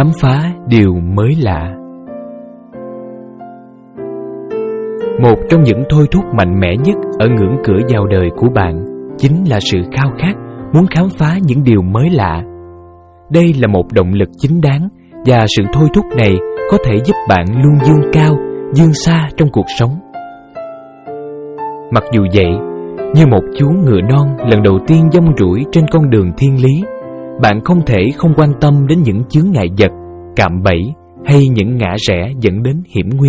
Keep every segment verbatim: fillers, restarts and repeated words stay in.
khám phá điều mới lạ. Một trong những thôi thúc mạnh mẽ nhất ở ngưỡng cửa vào đời của bạn chính là sự khao khát muốn khám phá những điều mới lạ. Đây là một động lực chính đáng, và sự thôi thúc này có thể giúp bạn luôn vươn cao, vươn xa trong cuộc sống. Mặc dù vậy, như một chú ngựa non lần đầu tiên dông rủi trên con đường thiên lý, bạn không thể không quan tâm đến những chướng ngại vật, cạm bẫy hay những ngã rẽ dẫn đến hiểm nguy.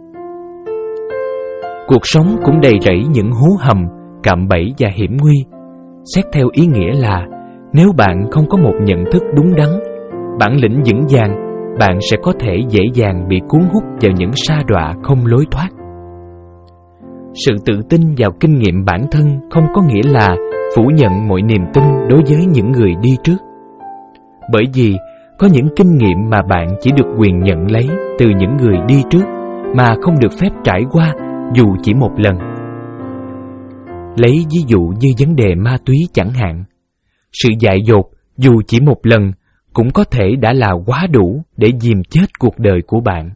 Cuộc sống cũng đầy rẫy những hố hầm, cạm bẫy và hiểm nguy. Xét theo ý nghĩa là, nếu bạn không có một nhận thức đúng đắn, bản lĩnh vững vàng, bạn sẽ có thể dễ dàng bị cuốn hút vào những sa đọa không lối thoát. Sự tự tin vào kinh nghiệm bản thân không có nghĩa là phủ nhận mọi niềm tin đối với những người đi trước. Bởi vì có những kinh nghiệm mà bạn chỉ được quyền nhận lấy từ những người đi trước, mà không được phép trải qua dù chỉ một lần. Lấy ví dụ như vấn đề ma túy chẳng hạn, sự dại dột dù chỉ một lần cũng có thể đã là quá đủ để dìm chết cuộc đời của bạn.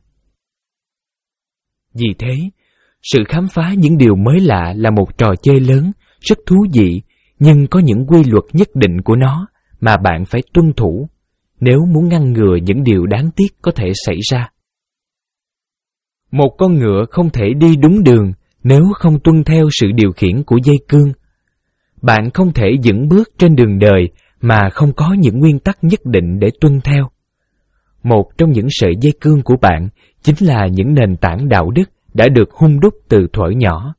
Vì thế, sự khám phá những điều mới lạ là một trò chơi lớn, rất thú vị, nhưng có những quy luật nhất định của nó mà bạn phải tuân thủ nếu muốn ngăn ngừa những điều đáng tiếc có thể xảy ra. Một con ngựa không thể đi đúng đường nếu không tuân theo sự điều khiển của dây cương. Bạn không thể vững bước trên đường đời mà không có những nguyên tắc nhất định để tuân theo. Một trong những sợi dây cương của bạn chính là những nền tảng đạo đức đã được hun đúc từ thuở nhỏ.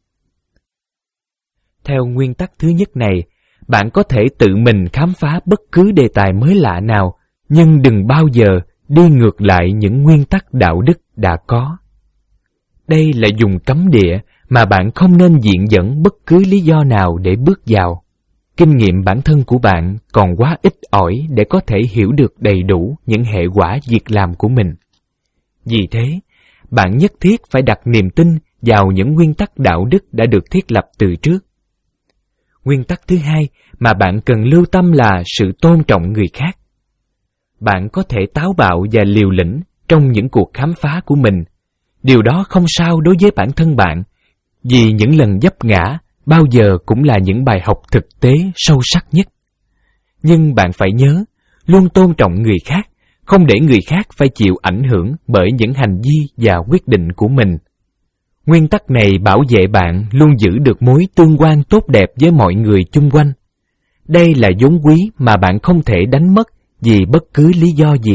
Theo nguyên tắc thứ nhất này, bạn có thể tự mình khám phá bất cứ đề tài mới lạ nào, nhưng đừng bao giờ đi ngược lại những nguyên tắc đạo đức đã có. Đây là vùng cấm địa mà bạn không nên viện dẫn bất cứ lý do nào để bước vào. Kinh nghiệm bản thân của bạn còn quá ít ỏi để có thể hiểu được đầy đủ những hệ quả việc làm của mình. Vì thế, bạn nhất thiết phải đặt niềm tin vào những nguyên tắc đạo đức đã được thiết lập từ trước. Nguyên tắc thứ hai mà bạn cần lưu tâm là sự tôn trọng người khác. Bạn có thể táo bạo và liều lĩnh trong những cuộc khám phá của mình. Điều đó không sao đối với bản thân bạn, vì những lần vấp ngã bao giờ cũng là những bài học thực tế sâu sắc nhất. Nhưng bạn phải nhớ, luôn tôn trọng người khác, không để người khác phải chịu ảnh hưởng bởi những hành vi và quyết định của mình. Nguyên tắc này bảo vệ bạn luôn giữ được mối tương quan tốt đẹp với mọi người chung quanh. Đây là vốn quý mà bạn không thể đánh mất vì bất cứ lý do gì.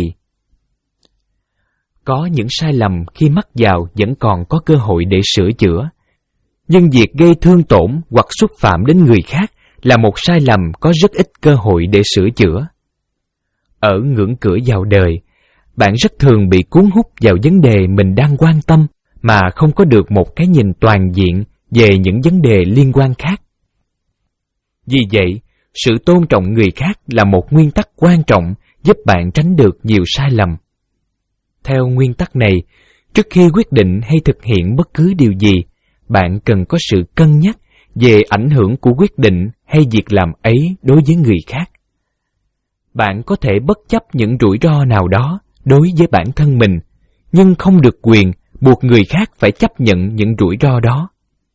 Có những sai lầm khi mắc vào vẫn còn có cơ hội để sửa chữa. Nhưng việc gây thương tổn hoặc xúc phạm đến người khác là một sai lầm có rất ít cơ hội để sửa chữa. Ở ngưỡng cửa vào đời, bạn rất thường bị cuốn hút vào vấn đề mình đang quan tâm mà không có được một cái nhìn toàn diện về những vấn đề liên quan khác. Vì vậy, sự tôn trọng người khác là một nguyên tắc quan trọng giúp bạn tránh được nhiều sai lầm. Theo nguyên tắc này, trước khi quyết định hay thực hiện bất cứ điều gì, bạn cần có sự cân nhắc về ảnh hưởng của quyết định hay việc làm ấy đối với người khác. Bạn có thể bất chấp những rủi ro nào đó đối với bản thân mình, nhưng không được quyền buộc người khác phải chấp nhận những rủi ro đó.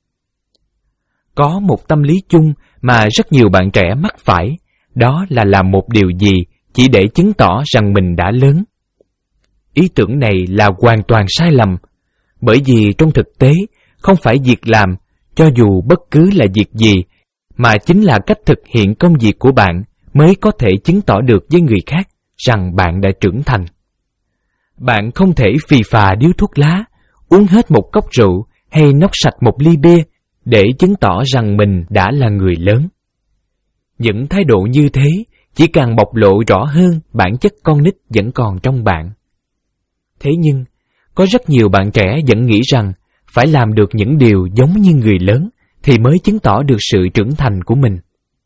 Có một tâm lý chung mà rất nhiều bạn trẻ mắc phải, đó là làm một điều gì chỉ để chứng tỏ rằng mình đã lớn. Ý tưởng này là hoàn toàn sai lầm, bởi vì trong thực tế, không phải việc làm, cho dù bất cứ là việc gì, mà chính là cách thực hiện công việc của bạn mới có thể chứng tỏ được với người khác rằng bạn đã trưởng thành. Bạn không thể phì phà điếu thuốc lá, uống hết một cốc rượu hay nốc sạch một ly bia để chứng tỏ rằng mình đã là người lớn. Những thái độ như thế chỉ càng bộc lộ rõ hơn bản chất con nít vẫn còn trong bạn. Thế nhưng, có rất nhiều bạn trẻ vẫn nghĩ rằng phải làm được những điều giống như người lớn thì mới chứng tỏ được sự trưởng thành của mình.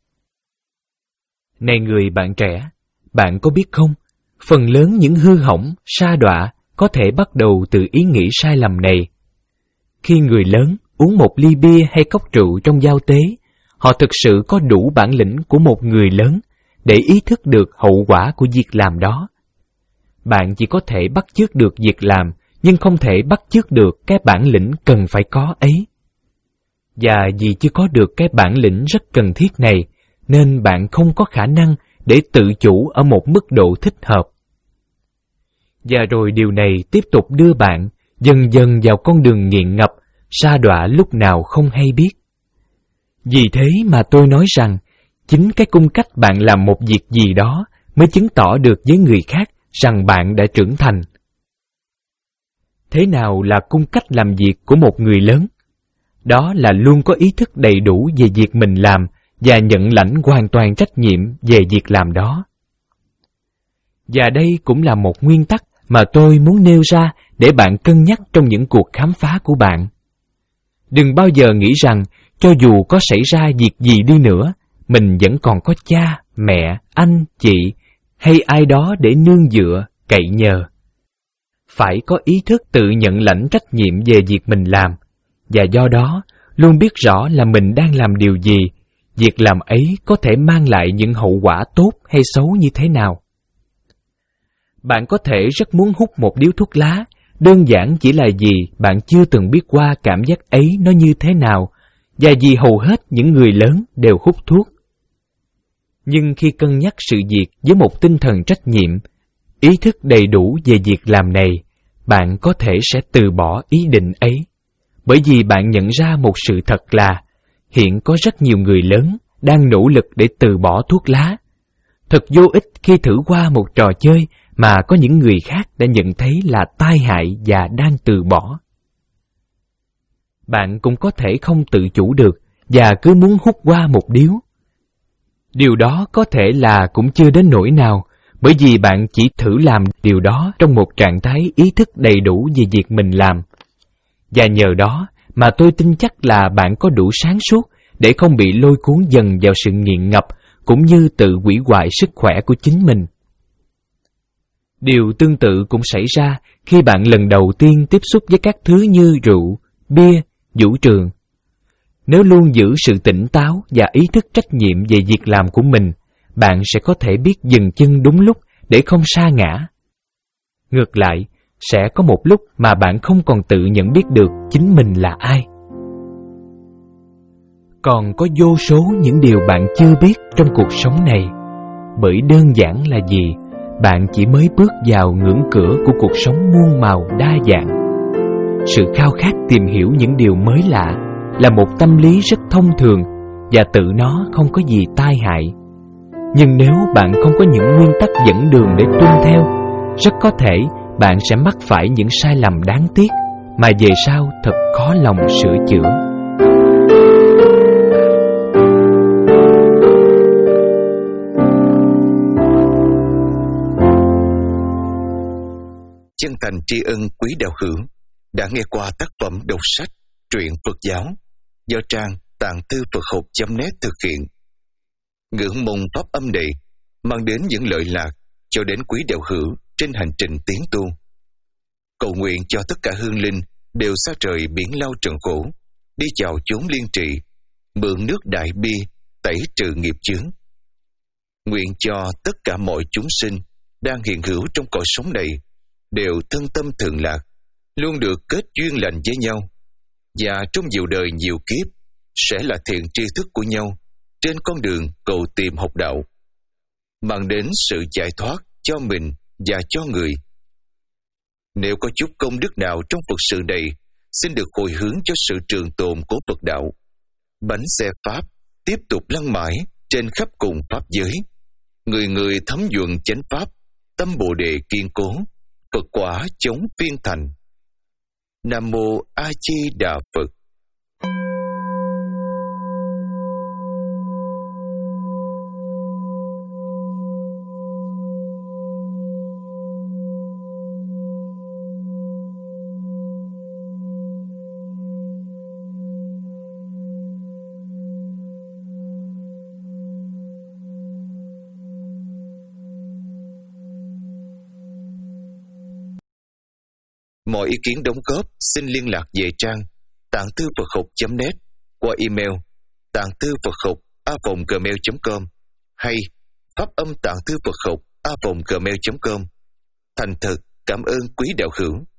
Này người bạn trẻ, bạn có biết không, phần lớn những hư hỏng, sa đọa có thể bắt đầu từ ý nghĩ sai lầm này. Khi người lớn uống một ly bia hay cốc rượu trong giao tế, họ thực sự có đủ bản lĩnh của một người lớn để ý thức được hậu quả của việc làm đó. bạn chỉ có thể bắt chước được việc làm, nhưng không thể bắt chước được cái bản lĩnh cần phải có ấy. Và vì chưa có được cái bản lĩnh rất cần thiết này, nên bạn không có khả năng để tự chủ ở một mức độ thích hợp. Và rồi điều này tiếp tục đưa bạn dần dần vào con đường nghiện ngập, sa đọa lúc nào không hay biết. Vì thế mà tôi nói rằng, chính cái cung cách bạn làm một việc gì đó mới chứng tỏ được với người khác rằng bạn đã trưởng thành. Thế nào là cung cách làm việc của một người lớn? Đó là luôn có ý thức đầy đủ về việc mình làm và nhận lãnh hoàn toàn trách nhiệm về việc làm đó. Và đây cũng là một nguyên tắc mà tôi muốn nêu ra để bạn cân nhắc trong những cuộc khám phá của bạn. Đừng bao giờ nghĩ rằng, cho dù có xảy ra việc gì đi nữa, mình vẫn còn có cha, mẹ, anh, chị hay ai đó để nương dựa, cậy nhờ. Phải có ý thức tự nhận lãnh trách nhiệm về việc mình làm, và do đó luôn biết rõ là mình đang làm điều gì, việc làm ấy có thể mang lại những hậu quả tốt hay xấu như thế nào. Bạn có thể rất muốn hút một điếu thuốc lá, đơn giản chỉ là vì bạn chưa từng biết qua cảm giác ấy nó như thế nào, và vì hầu hết những người lớn đều hút thuốc. Nhưng khi cân nhắc sự việc với một tinh thần trách nhiệm, ý thức đầy đủ về việc làm này, bạn có thể sẽ từ bỏ ý định ấy. Bởi vì bạn nhận ra một sự thật là, hiện có rất nhiều người lớn đang nỗ lực để từ bỏ thuốc lá. Thật vô ích khi thử qua một trò chơi mà có những người khác đã nhận thấy là tai hại và đang từ bỏ. Bạn cũng có thể không tự chủ được và cứ muốn hút qua một điếu. Điều đó có thể là cũng chưa đến nỗi nào, bởi vì bạn chỉ thử làm điều đó trong một trạng thái ý thức đầy đủ về việc mình làm. Và nhờ đó mà tôi tin chắc là bạn có đủ sáng suốt để không bị lôi cuốn dần vào sự nghiện ngập, cũng như tự hủy hoại sức khỏe của chính mình. Điều tương tự cũng xảy ra khi bạn lần đầu tiên tiếp xúc với các thứ như rượu, bia, vũ trường. Nếu luôn giữ sự tỉnh táo và ý thức trách nhiệm về việc làm của mình, bạn sẽ có thể biết dừng chân đúng lúc để không sa ngã. Ngược lại, sẽ có một lúc mà bạn không còn tự nhận biết được chính mình là ai. Còn có vô số những điều bạn chưa biết trong cuộc sống này, bởi đơn giản là gì? Bạn chỉ mới bước vào ngưỡng cửa của cuộc sống muôn màu đa dạng. Sự khao khát tìm hiểu những điều mới lạ là một tâm lý rất thông thường, và tự nó không có gì tai hại. Nhưng nếu bạn không có những nguyên tắc dẫn đường để tuân theo, rất có thể bạn sẽ mắc phải những sai lầm đáng tiếc mà về sau thật khó lòng sửa chữa. Chân thành tri ân quý đạo hữu đã nghe qua tác phẩm đọc sách Truyện Phật giáo do trang tạng thư Phật học chấm net thực hiện. Ngưỡng mong pháp âm này mang đến những lợi lạc cho đến quý đạo hữu trên hành trình tiến tu. Cầu nguyện cho tất cả hương linh đều xa trời biển lao trần khổ, đi vào chốn liên trì, mượn nước đại bi tẩy trừ nghiệp chướng. Nguyện cho tất cả mọi chúng sinh đang hiện hữu trong cõi sống này đều thân tâm thường lạc, luôn được kết duyên lành với nhau, và trong nhiều đời nhiều kiếp sẽ là thiện tri thức của nhau trên con đường cầu tìm học đạo, mang đến sự giải thoát cho mình và cho người. Nếu có chút công đức nào trong Phật sự này, xin được hồi hướng cho sự trường tồn của Phật đạo. Bánh xe Pháp tiếp tục lăn mãi trên khắp cùng Pháp giới. Người người thấm nhuận chánh Pháp, tâm Bồ Đề kiên cố, Phật quả chống phiên thành. Nam Mô A Di Đà Phật. Mọi ý kiến đóng góp xin liên lạc về trang tạng thư Phật học chấm net qua email tạng thư Phật học a vòng gmail chấm com hay pháp âm tạng thư Phật học a vòng gmail chấm com. Thành thật cảm ơn quý đạo hữu.